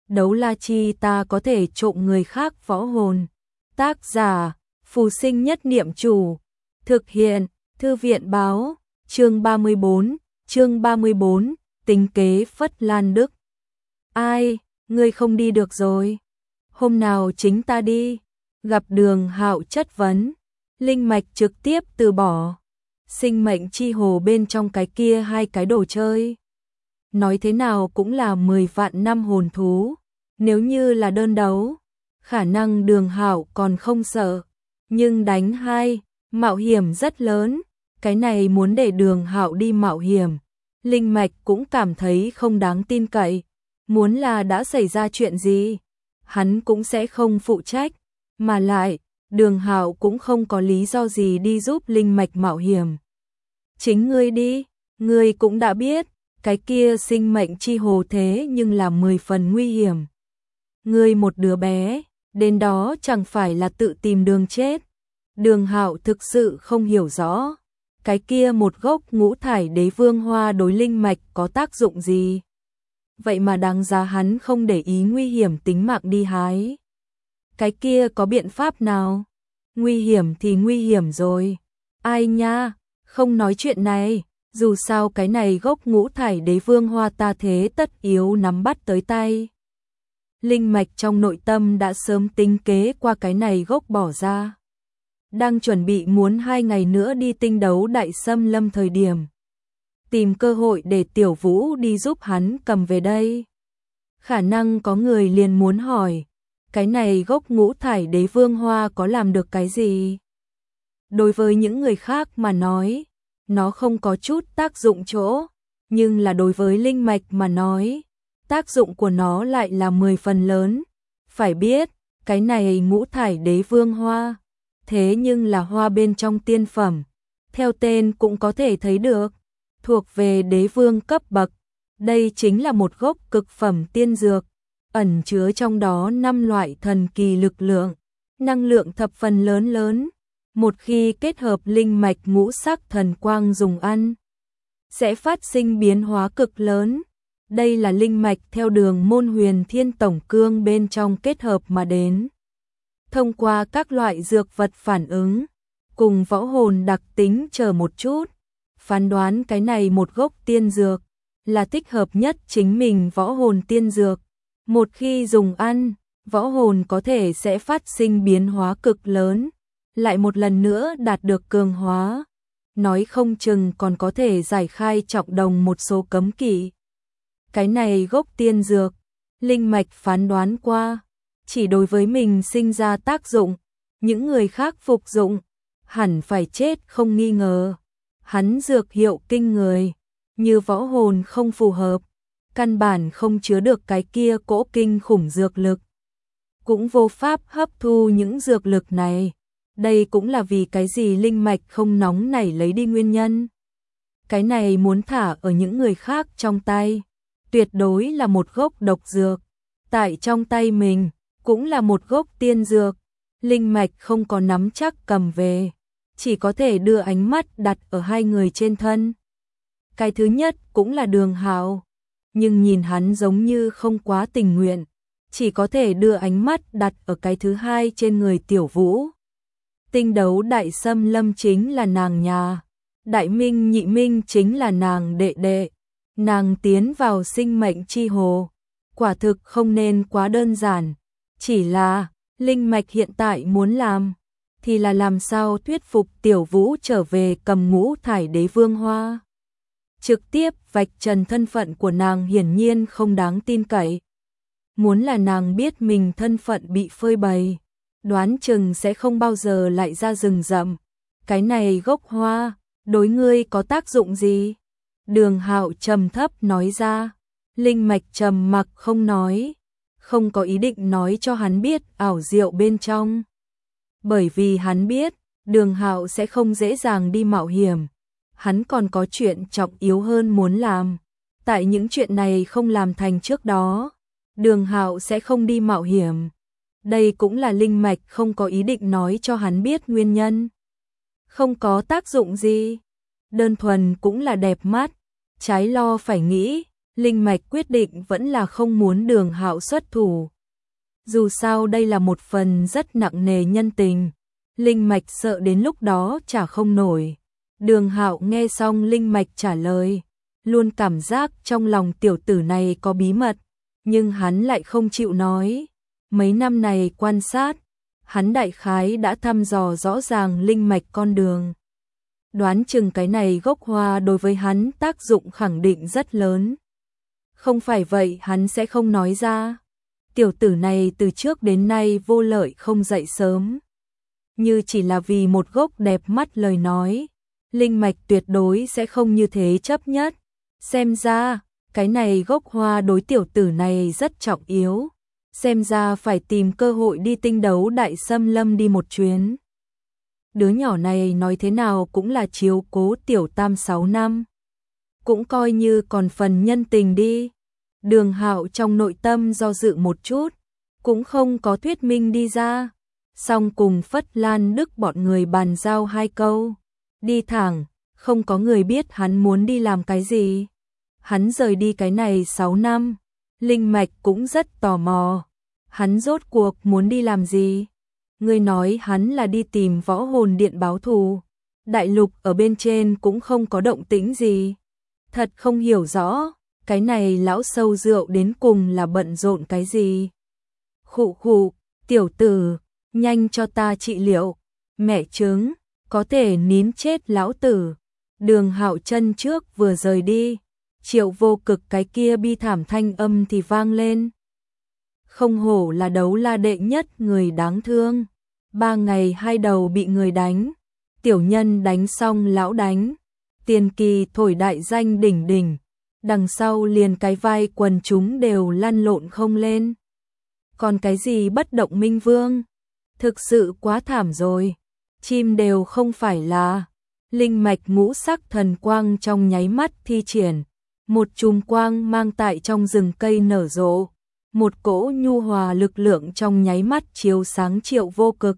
đấu la chi ta có thể trộm người khác võ hồn. Tác giả, Phù Sinh Nhất Niệm Chủ. Thực hiện, Thư viện báo, chương 34, tính kế Phất Lan Đức. Ai, ngươi không đi được rồi. Hôm nào chính ta đi. Gặp Đường Hạo chất vấn, linh mạch trực tiếp từ bỏ. Sinh mệnh chi hồ bên trong cái kia hai cái đồ chơi. Nói thế nào cũng là 10 vạn năm hồn thú. Nếu như là đơn đấu, khả năng Đường Hạo còn không sợ. Nhưng đánh hai, mạo hiểm rất lớn. Cái này muốn để Đường Hạo đi mạo hiểm. Linh mạch cũng cảm thấy không đáng tin cậy. Muốn là đã xảy ra chuyện gì, hắn cũng sẽ không phụ trách. Mà lại, Đường Hạo cũng không có lý do gì đi giúp linh mạch mạo hiểm. Chính ngươi đi, ngươi cũng đã biết, cái kia sinh mệnh chi hồ thế nhưng là 10 phần nguy hiểm. Ngươi một đứa bé, đến đó chẳng phải là tự tìm đường chết. Đường Hạo thực sự không hiểu rõ, cái kia một gốc ngũ thải đế vương hoa đối linh mạch có tác dụng gì. Vậy mà đáng giá hắn không để ý nguy hiểm tính mạng đi hái. Cái kia có biện pháp nào? Nguy hiểm thì nguy hiểm rồi. Ai nha, không nói chuyện này, dù sao cái này gốc ngũ thải đế vương hoa ta thế tất yếu nắm bắt tới tay. Linh mạch trong nội tâm đã sớm tính kế qua cái này gốc bỏ ra. Đang chuẩn bị muốn 2 ngày nữa đi tinh đấu đại xâm lâm thời điểm. Tìm cơ hội để Tiểu Vũ đi giúp hắn cầm về đây. Khả năng có người liền muốn hỏi, cái này gốc ngũ thải đế vương hoa có làm được cái gì? Đối với những người khác mà nói, nó không có chút tác dụng chỗ, nhưng là đối với linh mạch mà nói, tác dụng của nó lại là 10 phần lớn. Phải biết, cái này ngũ thải đế vương hoa, thế nhưng là hoa bên trong tiên phẩm, theo tên cũng có thể thấy được, thuộc về đế vương cấp bậc. Đây chính là một gốc cực phẩm tiên dược, ẩn chứa trong đó 5 loại thần kỳ lực lượng, năng lượng thập phần lớn. Một khi kết hợp linh mạch ngũ sắc thần quang dùng ăn, sẽ phát sinh biến hóa cực lớn. Đây là linh mạch theo đường môn huyền thiên tổng cương bên trong kết hợp mà đến. Thông qua các loại dược vật phản ứng, cùng võ hồn đặc tính chờ một chút, phán đoán cái này một gốc tiên dược là thích hợp nhất chính mình võ hồn tiên dược. Một khi dùng ăn, võ hồn có thể sẽ phát sinh biến hóa cực lớn, lại một lần nữa đạt được cường hóa. Nói không chừng còn có thể giải khai trọng đồng một số cấm kỵ. Cái này gốc tiên dược, linh mạch phán đoán qua, chỉ đối với mình sinh ra tác dụng, những người khác phục dụng, hẳn phải chết không nghi ngờ. Hắn dược hiệu kinh người, như võ hồn không phù hợp, căn bản không chứa được cái kia cỗ kinh khủng dược lực, cũng vô pháp hấp thu những dược lực này. Đây cũng là vì cái gì linh mạch không nóng nảy lấy đi nguyên nhân. Cái này muốn thả ở những người khác trong tay, tuyệt đối là một gốc độc dược, tại trong tay mình cũng là một gốc tiên dược. Linh mạch không có nắm chắc cầm về, chỉ có thể đưa ánh mắt đặt ở hai người trên thân. Cái thứ nhất cũng là Đường Hạo, nhưng nhìn hắn giống như không quá tình nguyện, chỉ có thể đưa ánh mắt đặt ở cái thứ hai trên người Tiểu Vũ. Tinh đấu đại xâm lâm chính là nàng nhà, đại minh nhị minh chính là nàng đệ đệ. Nàng tiến vào sinh mệnh chi hồ, quả thực không nên quá đơn giản. Chỉ là, linh mạch hiện tại muốn làm, thì là làm sao thuyết phục Tiểu Vũ trở về cầm ngũ thải đế vương hoa. Trực tiếp vạch trần thân phận của nàng hiển nhiên không đáng tin cậy. Muốn là nàng biết mình thân phận bị phơi bày, đoán chừng sẽ không bao giờ lại ra rừng rậm. Cái này gốc hoa, đối ngươi có tác dụng gì? Đường Hạo trầm thấp nói ra. Linh mạch trầm mặc không nói, không có ý định nói cho hắn biết ảo diệu bên trong. Bởi vì hắn biết, Đường Hạo sẽ không dễ dàng đi mạo hiểm. Hắn còn có chuyện trọng yếu hơn muốn làm. Tại những chuyện này không làm thành trước đó, Đường Hạo sẽ không đi mạo hiểm. Đây cũng là linh mạch không có ý định nói cho hắn biết nguyên nhân. Không có tác dụng gì, đơn thuần cũng là đẹp mắt, trái lo phải nghĩ. Linh Mạch quyết định vẫn là không muốn Đường Hạo xuất thủ. Dù sao đây là một phần rất nặng nề nhân tình, Linh Mạch sợ đến lúc đó trả không nổi. Đường Hạo nghe xong Linh Mạch trả lời, luôn cảm giác trong lòng tiểu tử này có bí mật, nhưng hắn lại không chịu nói. Mấy năm này quan sát, hắn đại khái đã thăm dò rõ ràng Linh Mạch con đường. Đoán chừng cái này gốc hoa đối với hắn tác dụng khẳng định rất lớn. Không phải vậy hắn sẽ không nói ra. Tiểu tử này từ trước đến nay vô lợi không dậy sớm. Như chỉ là vì một gốc đẹp mắt lời nói, Linh Mạch tuyệt đối sẽ không như thế chấp nhất. Xem ra, cái này gốc hoa đối tiểu tử này rất trọng yếu. Xem ra phải tìm cơ hội đi tinh đấu đại xâm lâm đi một chuyến. Đứa nhỏ này nói thế nào cũng là chiếu cố tiểu tam 6 năm. Cũng coi như còn phần nhân tình đi. Đường Hạo trong nội tâm do dự một chút, cũng không có thuyết minh đi ra. Xong cùng Phất Lan Đức bọn người bàn giao 2 câu. Đi thẳng, không có người biết hắn muốn đi làm cái gì. Hắn rời đi cái này 6 năm, Linh Mạch cũng rất tò mò. Hắn rốt cuộc muốn đi làm gì? Người nói hắn là đi tìm Võ Hồn Điện báo thù. Đại lục ở bên trên cũng không có động tĩnh gì. Thật không hiểu rõ, cái này lão sâu rượu đến cùng là bận rộn cái gì? Khụ khụ, tiểu tử, nhanh cho ta trị liệu. Mẹ chứng, có thể nín chết lão tử. Đường Hạo chân trước vừa rời đi, Triệu Vô Cực cái kia bi thảm thanh âm thì vang lên. Không hổ là đấu la đệ nhất người đáng thương. 3 ngày 2 đầu bị người đánh. Tiểu nhân đánh xong lão đánh. Tiền kỳ thổi đại danh đỉnh đỉnh. Đằng sau liền cái vai quần chúng đều lăn lộn không lên. Còn cái gì bất động minh vương? Thực sự quá thảm rồi. Chim đều không phải là. Linh mạch ngũ sắc thần quang trong nháy mắt thi triển. Một chùm quang mang tại trong rừng cây nở rộ. Một cỗ nhu hòa lực lượng trong nháy mắt chiếu sáng Triệu Vô Cực.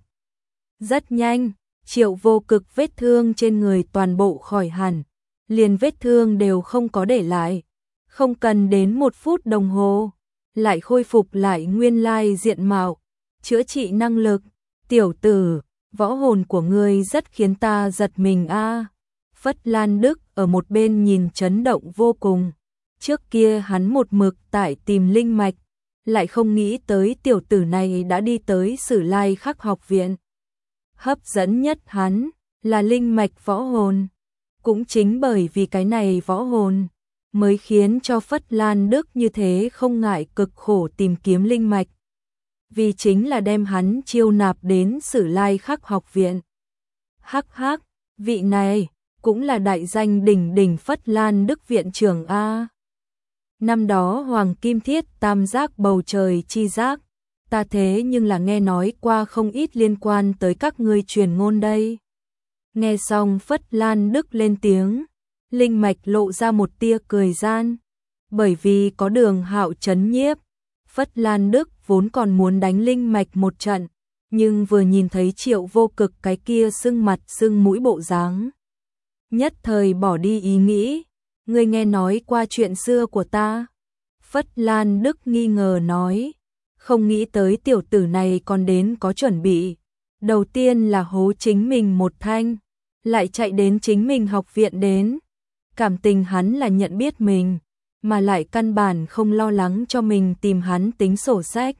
Rất nhanh, Triệu Vô Cực vết thương trên người toàn bộ khỏi hẳn. Liền vết thương đều không có để lại. Không cần đến 1 phút đồng hồ. Lại khôi phục lại nguyên lai diện mạo. Chữa trị năng lực. Tiểu tử, võ hồn của ngươi rất khiến ta giật mình a. Phất Lan Đức ở một bên nhìn chấn động vô cùng. Trước kia hắn một mực tại tìm linh mạch, lại không nghĩ tới tiểu tử này đã đi tới Sử Lai Khắc học viện. Hấp dẫn nhất hắn là linh mạch võ hồn. Cũng chính bởi vì cái này võ hồn mới khiến cho Phất Lan Đức như thế không ngại cực khổ tìm kiếm linh mạch. Vì chính là đem hắn chiêu nạp đến Sử Lai Khắc học viện. Hắc hắc, vị này cũng là đại danh đỉnh đỉnh Phất Lan Đức viện trưởng a. Năm đó Hoàng Kim Thiết tam giác bầu trời chi giác, ta thế nhưng là nghe nói qua không ít liên quan tới các ngươi truyền ngôn đây. Nghe xong Phất Lan Đức lên tiếng, linh mạch lộ ra một tia cười gian. Bởi vì có Đường Hạo trấn nhiếp, Phất Lan Đức vốn còn muốn đánh linh mạch một trận, nhưng vừa nhìn thấy Triệu Vô Cực cái kia sưng mặt sưng mũi bộ dáng, nhất thời bỏ đi ý nghĩ. Ngươi nghe nói qua chuyện xưa của ta? Phất Lan Đức nghi ngờ nói, không nghĩ tới tiểu tử này còn đến có chuẩn bị. Đầu tiên là hố chính mình một thanh, lại chạy đến chính mình học viện đến. Cảm tình hắn là nhận biết mình, mà lại căn bản không lo lắng cho mình tìm hắn tính sổ sách.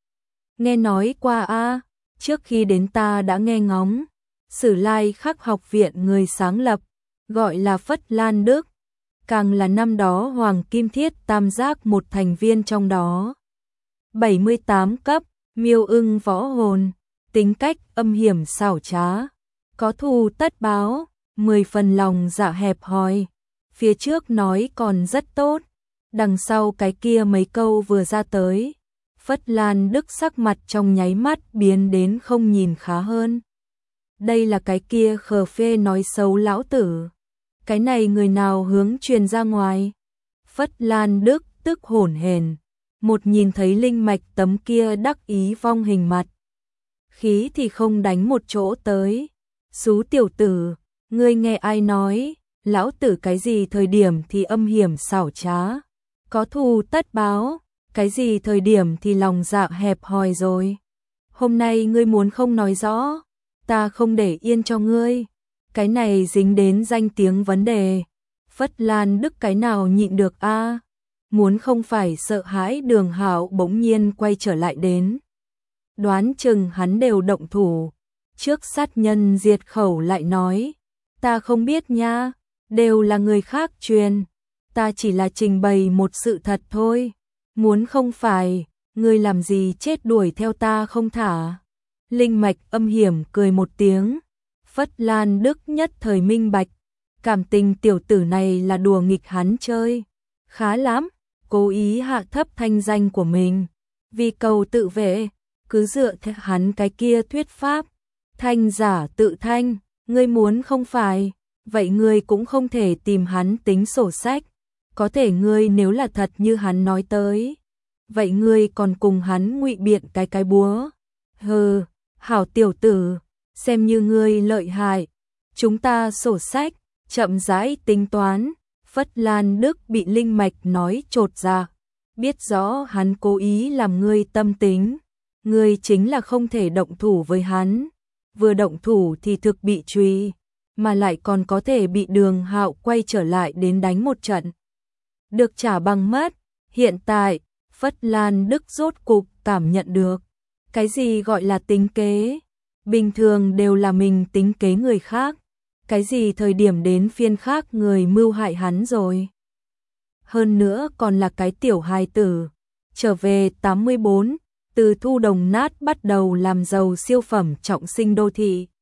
Nghe nói qua a, trước khi đến ta đã nghe ngóng. Sử Lai Khắc học viện người sáng lập, gọi là Phất Lan Đức. Càng là năm đó Hoàng Kim Thiết tam giác một thành viên trong đó. 78 cấp, miêu ưng võ hồn, tính cách âm hiểm xảo trá, có thù tất báo, 10 phần lòng dạ hẹp hòi. Phía trước nói còn rất tốt, đằng sau cái kia mấy câu vừa ra tới, Phất Lan Đức sắc mặt trong nháy mắt biến đến không nhìn khá hơn. Đây là cái kia khờ phê nói xấu lão tử. Cái này người nào hướng truyền ra ngoài? Phất Lan Đức tức hổn hển, một nhìn thấy linh mạch tấm kia đắc ý vong hình mặt. Khí thì không đánh một chỗ tới. Xú tiểu tử, ngươi nghe ai nói, lão tử cái gì thời điểm thì âm hiểm xảo trá, có thù tất báo, cái gì thời điểm thì lòng dạ hẹp hòi rồi. Hôm nay ngươi muốn không nói rõ, ta không để yên cho ngươi. Cái này dính đến danh tiếng vấn đề. Phất Lan Đức cái nào nhịn được a? Muốn không phải sợ hãi Đường Hạo bỗng nhiên quay trở lại đến. Đoán chừng hắn đều động thủ. Trước sát nhân diệt khẩu lại nói, ta không biết nha, đều là người khác truyền, ta chỉ là trình bày một sự thật thôi. Muốn không phải, ngươi làm gì chết đuổi theo ta không thả. Linh Mạch âm hiểm cười một tiếng. Phất Lan Đức nhất thời minh bạch, cảm tình tiểu tử này là đùa nghịch hắn chơi. Khá lắm, cố ý hạ thấp thanh danh của mình. Vì cầu tự vệ, cứ dựa theo hắn cái kia thuyết pháp. Thanh giả tự thanh, ngươi muốn không phải, vậy ngươi cũng không thể tìm hắn tính sổ sách. Có thể ngươi nếu là thật như hắn nói tới, vậy ngươi còn cùng hắn ngụy biện cái búa. Hừ, hảo tiểu tử, xem như ngươi lợi hại. Chúng ta sổ sách, chậm rãi tính toán. Phất Lan Đức bị Linh Mạch nói chột dạ, biết rõ hắn cố ý làm ngươi tâm tính. Ngươi chính là không thể động thủ với hắn. Vừa động thủ thì thực bị truy, mà lại còn có thể bị Đường Hạo quay trở lại đến đánh một trận. Được trả bằng mất. Hiện tại, Phất Lan Đức rốt cục cảm nhận được. Cái gì gọi là tính kế? Bình thường đều là mình tính kế người khác. Cái gì thời điểm đến phiên khác người mưu hại hắn rồi. Hơn nữa còn là cái tiểu hài tử. Trở về 84, từ thu đồng nát bắt đầu làm giàu siêu phẩm trọng sinh đô thị.